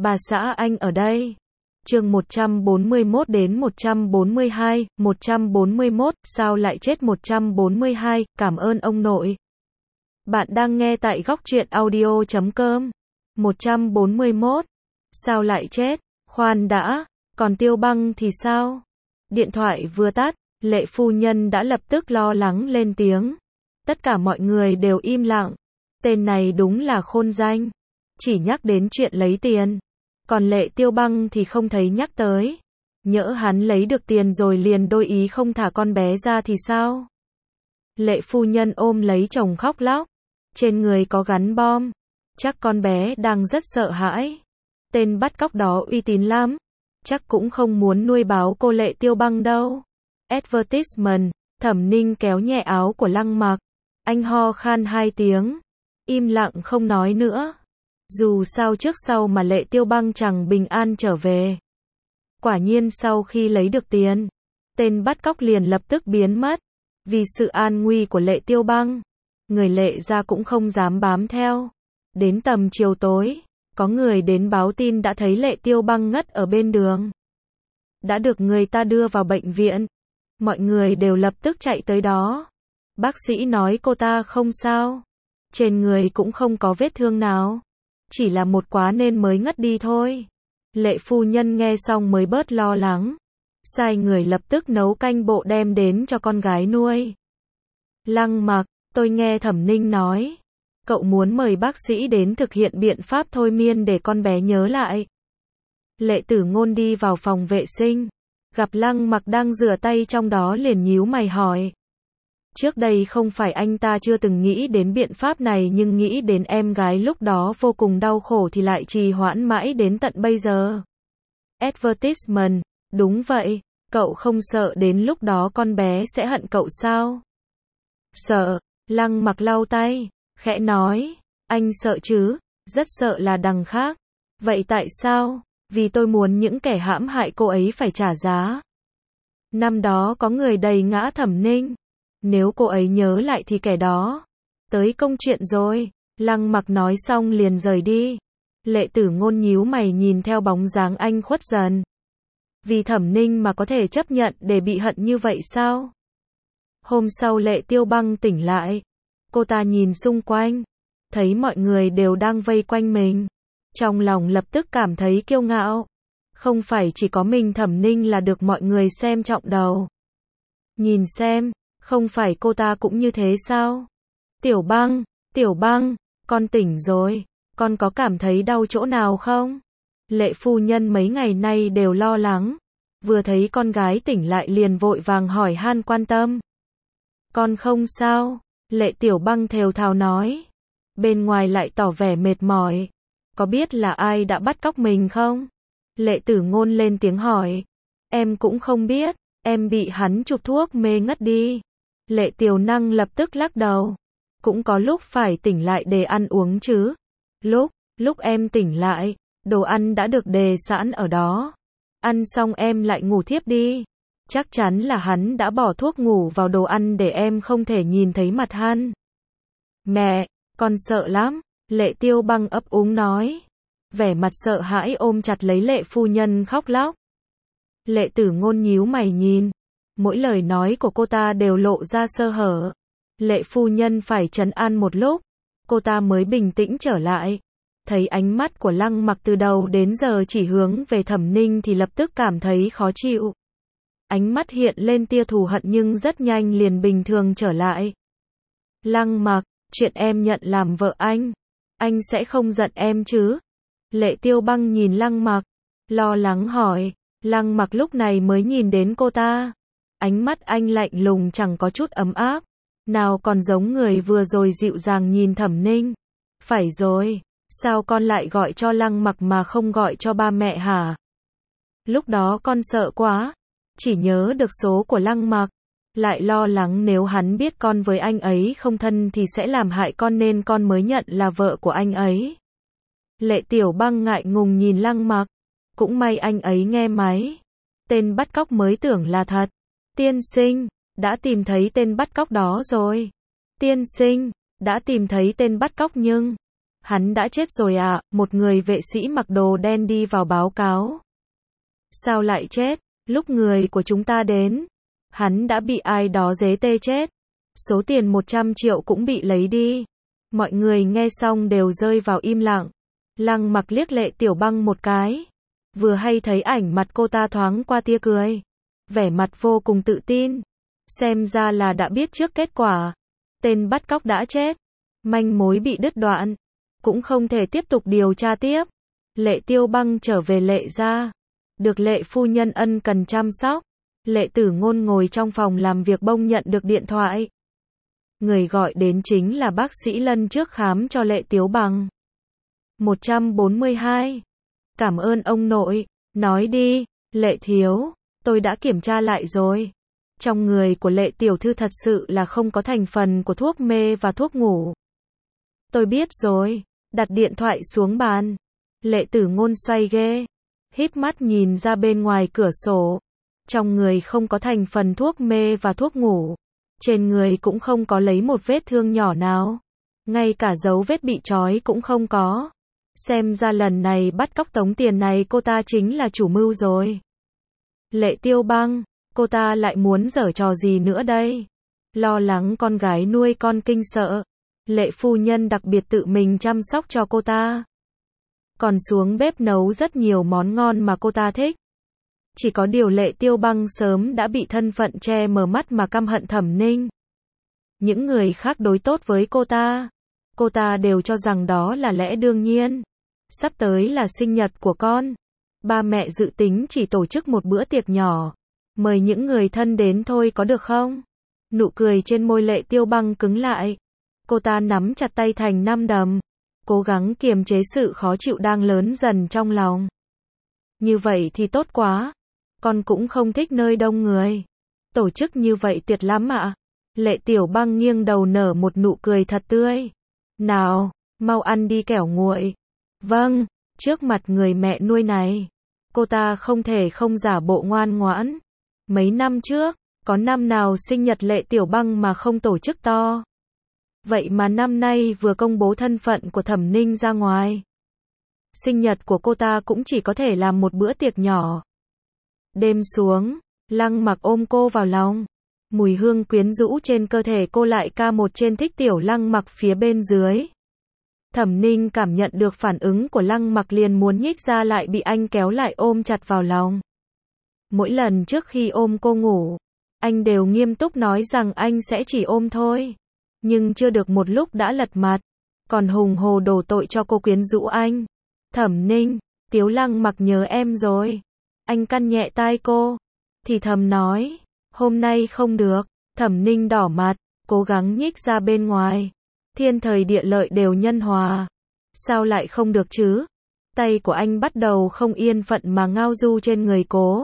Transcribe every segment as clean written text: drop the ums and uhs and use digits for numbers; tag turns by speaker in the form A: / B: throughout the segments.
A: Bà xã anh ở đây. Chương 141 đến 142, 141, sao lại chết 142, cảm ơn ông nội. Bạn đang nghe tại góc truyện audio.com. 141, sao lại chết, khoan đã, còn Tiêu Băng thì sao? Điện thoại vừa tắt, Lệ phu nhân đã lập tức lo lắng lên tiếng. Tất cả mọi người đều im lặng. Tên này đúng là khôn danh. Chỉ nhắc đến chuyện lấy tiền. Còn Lệ Tiêu Băng thì không thấy nhắc tới. Nhỡ hắn lấy được tiền rồi liền đôi ý không thả con bé ra thì sao? Lệ phu nhân ôm lấy chồng khóc lóc. Trên người có gắn bom. Chắc con bé đang rất sợ hãi. Tên bắt cóc đó uy tín lắm. Chắc cũng không muốn nuôi báo cô Lệ Tiêu Băng đâu. Advertisement. Thẩm Ninh kéo nhẹ áo của Lăng Mặc. Anh ho khan 2 tiếng. Im lặng không nói nữa. Dù sao trước sau mà Lệ Tiêu Băng chẳng bình an trở về. Quả nhiên sau khi lấy được tiền, tên bắt cóc liền lập tức biến mất. Vì sự an nguy của Lệ Tiêu Băng, người Lệ gia cũng không dám bám theo. Đến tầm chiều tối, có người đến báo tin đã thấy Lệ Tiêu Băng ngất ở bên đường. Đã được người ta đưa vào bệnh viện. Mọi người đều lập tức chạy tới đó. Bác sĩ nói cô ta không sao. Trên người cũng không có vết thương nào. Chỉ là một quá nên mới ngất đi thôi. Lệ phu nhân nghe xong mới bớt lo lắng. Sai người lập tức nấu canh bộ đem đến cho con gái nuôi. Lăng Mặc, tôi nghe Thẩm Ninh nói. Cậu muốn mời bác sĩ đến thực hiện biện pháp thôi miên để con bé nhớ lại. Lệ Tử Ngôn đi vào phòng vệ sinh. Gặp Lăng Mặc đang rửa tay trong đó liền nhíu mày hỏi. Trước đây không phải anh ta chưa từng nghĩ đến biện pháp này nhưng nghĩ đến em gái lúc đó vô cùng đau khổ thì lại trì hoãn mãi đến tận bây giờ. Advertisement, đúng vậy, cậu không sợ đến lúc đó con bé sẽ hận cậu sao? Sợ, Lăng Mặc lau tay, khẽ nói, anh sợ chứ, rất sợ là đằng khác. Vậy tại sao? Vì tôi muốn những kẻ hãm hại cô ấy phải trả giá. Năm đó có người đầy ngã Thẩm Ninh. Nếu cô ấy nhớ lại thì kẻ đó tới công chuyện rồi. Lăng Mặc nói xong liền rời đi. Lệ Tử Ngôn nhíu mày nhìn theo bóng dáng anh khuất dần. Vì Thẩm Ninh mà có thể chấp nhận để bị hận như vậy sao? Hôm sau Lệ Tiêu Băng tỉnh lại. Cô ta nhìn xung quanh, thấy mọi người đều đang vây quanh mình. Trong lòng lập tức cảm thấy kiêu ngạo. Không phải chỉ có mình Thẩm Ninh là được mọi người xem trọng đầu. Nhìn xem, không phải cô ta cũng như thế sao? Tiểu Băng, con tỉnh rồi, con có cảm thấy đau chỗ nào không? Lệ phu nhân mấy ngày nay đều lo lắng. Vừa thấy con gái tỉnh lại liền vội vàng hỏi han quan tâm. Con không sao, Lệ Tiểu Băng thều thào nói. Bên ngoài lại tỏ vẻ mệt mỏi. Có biết là ai đã bắt cóc mình không? Lệ Tử Ngôn lên tiếng hỏi. Em cũng không biết, em bị hắn chụp thuốc mê ngất đi. Lệ Tiểu Năng lập tức lắc đầu. Cũng có lúc phải tỉnh lại để ăn uống chứ. Lúc em tỉnh lại, đồ ăn đã được đề sẵn ở đó. Ăn xong em lại ngủ thiếp đi. Chắc chắn là hắn đã bỏ thuốc ngủ vào đồ ăn để em không thể nhìn thấy mặt hắn. Mẹ, con sợ lắm, Lệ Tiêu Băng ấp úng nói. Vẻ mặt sợ hãi ôm chặt lấy Lệ phu nhân khóc lóc. Lệ Tử Ngôn nhíu mày nhìn. Mỗi lời nói của cô ta đều lộ ra sơ hở. Lệ phu nhân phải trấn an một lúc, cô ta mới bình tĩnh trở lại. Thấy ánh mắt của Lăng Mặc từ đầu đến giờ chỉ hướng về Thẩm Ninh thì lập tức cảm thấy khó chịu. Ánh mắt hiện lên tia thù hận nhưng rất nhanh liền bình thường trở lại. Lăng Mặc, chuyện em nhận làm vợ anh sẽ không giận em chứ? Lệ Tiêu Băng nhìn Lăng Mặc, lo lắng hỏi. Lăng Mặc lúc này mới nhìn đến cô ta. Ánh mắt anh lạnh lùng chẳng có chút ấm áp. Nào còn giống người vừa rồi dịu dàng nhìn Thẩm Ninh. Phải rồi, sao con lại gọi cho Lăng Mặc mà không gọi cho ba mẹ hả? Lúc đó con sợ quá. Chỉ nhớ được số của Lăng Mặc. Lại lo lắng nếu hắn biết con với anh ấy không thân thì sẽ làm hại con nên con mới nhận là vợ của anh ấy. Lệ Tiểu Băng ngại ngùng nhìn Lăng Mặc. Cũng may anh ấy nghe máy. Tên bắt cóc mới tưởng là thật. Tiên sinh, đã tìm thấy tên bắt cóc đó rồi. Tiên sinh, đã tìm thấy tên bắt cóc nhưng Hắn đã chết rồi à, một người vệ sĩ mặc đồ đen đi vào báo cáo. Sao lại chết? Lúc người của chúng ta đến, hắn đã bị ai đó giế tê chết. Số tiền 100 triệu cũng bị lấy đi. Mọi người nghe xong đều rơi vào im lặng. Lăng Mặc liếc Lệ Tiểu Băng một cái. Vừa hay thấy ảnh mặt cô ta thoáng qua tia cười. Vẻ mặt vô cùng tự tin. Xem ra là đã biết trước kết quả. Tên bắt cóc đã chết. Manh mối bị đứt đoạn. Cũng không thể tiếp tục điều tra tiếp. Lệ Tiêu Băng trở về Lệ gia. Được Lệ phu nhân ân cần chăm sóc. Lệ Tử Ngôn ngồi trong phòng làm việc bỗng nhận được điện thoại. Người gọi đến chính là bác sĩ Lân trước khám cho Lệ Tiếu Bằng. 142. Cảm ơn ông nội. Nói đi, Lệ Thiếu. Tôi đã kiểm tra lại rồi. Trong người của Lệ Tiểu Thư thật sự là không có thành phần của thuốc mê và thuốc ngủ. Tôi biết rồi. Đặt điện thoại xuống bàn. Lệ Tử Ngôn xoay ghế. Híp mắt nhìn ra bên ngoài cửa sổ. Trong người không có thành phần thuốc mê và thuốc ngủ. Trên người cũng không có lấy một vết thương nhỏ nào. Ngay cả dấu vết bị trói cũng không có. Xem ra lần này bắt cóc tống tiền này cô ta chính là chủ mưu rồi. Lệ Tiêu Băng, cô ta lại muốn giở trò gì nữa đây? Lo lắng con gái nuôi con kinh sợ. Lệ phu nhân đặc biệt tự mình chăm sóc cho cô ta. Còn xuống bếp nấu rất nhiều món ngon mà cô ta thích. Chỉ có điều Lệ Tiêu Băng sớm đã bị thân phận che mờ mắt mà căm hận Thẩm Ninh. Những người khác đối tốt với cô ta đều cho rằng đó là lẽ đương nhiên. Sắp tới là sinh nhật của con. Ba mẹ dự tính chỉ tổ chức một bữa tiệc nhỏ. Mời những người thân đến thôi có được không? Nụ cười trên môi Lệ Tiêu Băng cứng lại. Cô ta nắm chặt tay thành 5 đấm. Cố gắng kiềm chế sự khó chịu đang lớn dần trong lòng. Như vậy thì tốt quá. Con cũng không thích nơi đông người. Tổ chức như vậy tuyệt lắm ạ. Lệ Tiểu Băng nghiêng đầu nở một nụ cười thật tươi. Nào, mau ăn đi kẻo nguội. Vâng, trước mặt người mẹ nuôi này. Cô ta không thể không giả bộ ngoan ngoãn. Mấy năm trước, có năm nào sinh nhật Lệ Tiểu Băng mà không tổ chức to. Vậy mà năm nay vừa công bố thân phận của Thẩm Ninh ra ngoài. Sinh nhật của cô ta cũng chỉ có thể làm một bữa tiệc nhỏ. Đêm xuống, Lăng Mặc ôm cô vào lòng. Mùi hương quyến rũ trên cơ thể cô lại ca một trên thích tiểu Lăng Mặc phía bên dưới. Thẩm Ninh cảm nhận được phản ứng của Lăng Mặc liền muốn nhích ra lại bị anh kéo lại ôm chặt vào lòng. Mỗi lần trước khi ôm cô ngủ, anh đều nghiêm túc nói rằng anh sẽ chỉ ôm thôi. Nhưng chưa được một lúc đã lật mặt, còn hùng hồ đổ tội cho cô quyến rũ anh. Thẩm Ninh, Tiếu Lăng Mặc nhớ em rồi. Anh căn nhẹ tai cô, thì thầm nói, hôm nay không được. Thẩm Ninh đỏ mặt, cố gắng nhích ra bên ngoài. Thiên thời địa lợi đều nhân hòa. Sao lại không được chứ? Tay của anh bắt đầu không yên phận mà ngao du trên người cô.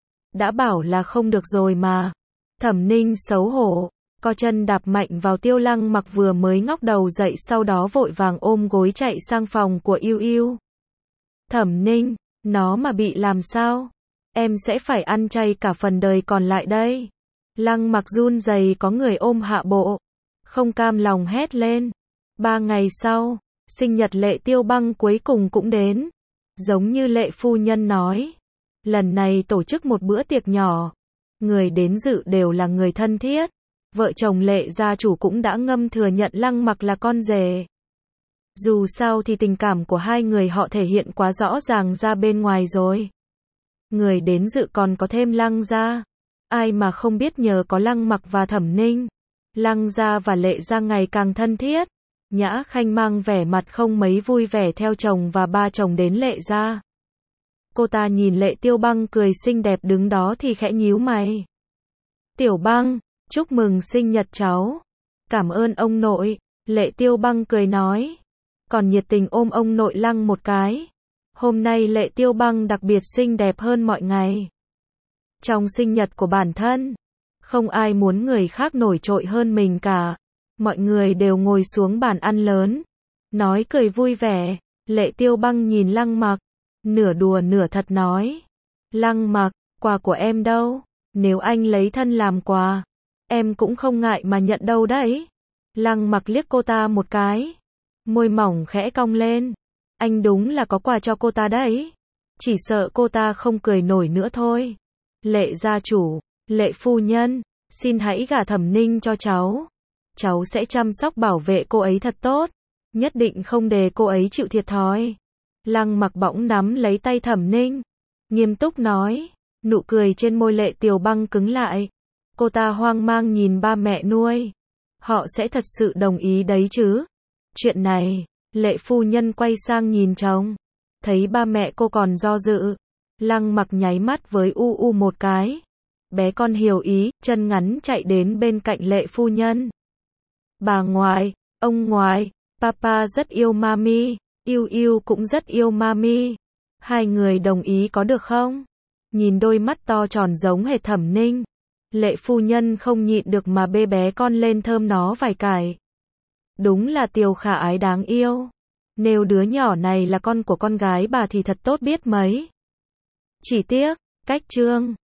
A: Đã bảo là không được rồi mà. Thẩm Ninh xấu hổ, co chân đạp mạnh vào Tiêu Lăng Mặc vừa mới ngóc đầu dậy, sau đó vội vàng ôm gối chạy sang phòng của Yêu Yêu. Thẩm Ninh, nó mà bị làm sao? Em sẽ phải ăn chay cả phần đời còn lại đây. Lăng Mặc run rẩy có người ôm hạ bộ. Không cam lòng hét lên. 3 ngày sau, sinh nhật Lệ Tiêu Băng cuối cùng cũng đến. Giống như Lệ phu nhân nói. Lần này tổ chức một bữa tiệc nhỏ. Người đến dự đều là người thân thiết. Vợ chồng Lệ gia chủ cũng đã ngầm thừa nhận Lăng Mặc là con rể. Dù sao thì tình cảm của hai người họ thể hiện quá rõ ràng ra bên ngoài rồi. Người đến dự còn có thêm Lăng gia. Ai mà không biết nhờ có Lăng Mặc và Thẩm Ninh. Lăng gia và Lệ gia ngày càng thân thiết. Nhã Khanh mang vẻ mặt không mấy vui vẻ theo chồng và ba chồng đến Lệ gia. Cô ta nhìn Lệ Tiêu Băng cười xinh đẹp đứng đó thì khẽ nhíu mày. Tiểu Băng, chúc mừng sinh nhật cháu. Cảm ơn ông nội. Lệ Tiêu Băng cười nói. Còn nhiệt tình ôm ông nội Lăng một cái. Hôm nay Lệ Tiêu Băng đặc biệt xinh đẹp hơn mọi ngày. Trong sinh nhật của bản thân, không ai muốn người khác nổi trội hơn mình cả. Mọi người đều ngồi xuống bàn ăn lớn. Nói cười vui vẻ. Lệ Tiêu Băng nhìn Lăng Mặc. Nửa đùa nửa thật nói. Lăng Mặc, quà của em đâu? Nếu anh lấy thân làm quà, em cũng không ngại mà nhận đâu đấy. Lăng Mặc liếc cô ta một cái. Môi mỏng khẽ cong lên. Anh đúng là có quà cho cô ta đấy. Chỉ sợ cô ta không cười nổi nữa thôi. Lệ gia chủ, Lệ phu nhân, xin hãy gả Thẩm Ninh cho cháu. Cháu sẽ chăm sóc bảo vệ cô ấy thật tốt. Nhất định không để cô ấy chịu thiệt thòi. Lăng Mặc bỗng nắm lấy tay Thẩm Ninh. Nghiêm túc nói. Nụ cười trên môi Lệ Tiều Băng cứng lại. Cô ta hoang mang nhìn ba mẹ nuôi. Họ sẽ thật sự đồng ý đấy chứ? Chuyện này, Lệ phu nhân quay sang nhìn chồng. Thấy ba mẹ cô còn do dự. Lăng Mặc nháy mắt với U một cái. Bé con hiểu ý, chân ngắn chạy đến bên cạnh Lệ phu nhân. Bà ngoại, ông ngoại, papa rất yêu mami, Yêu Yêu cũng rất yêu mami. Hai người đồng ý có được không? Nhìn đôi mắt to tròn giống hệt Thẩm Ninh. Lệ phu nhân không nhịn được mà bê bé con lên thơm nó vài cái. Đúng là Tiều khả ái đáng yêu. Nếu đứa nhỏ này là con của con gái bà thì thật tốt biết mấy. Chỉ tiếc, cách chương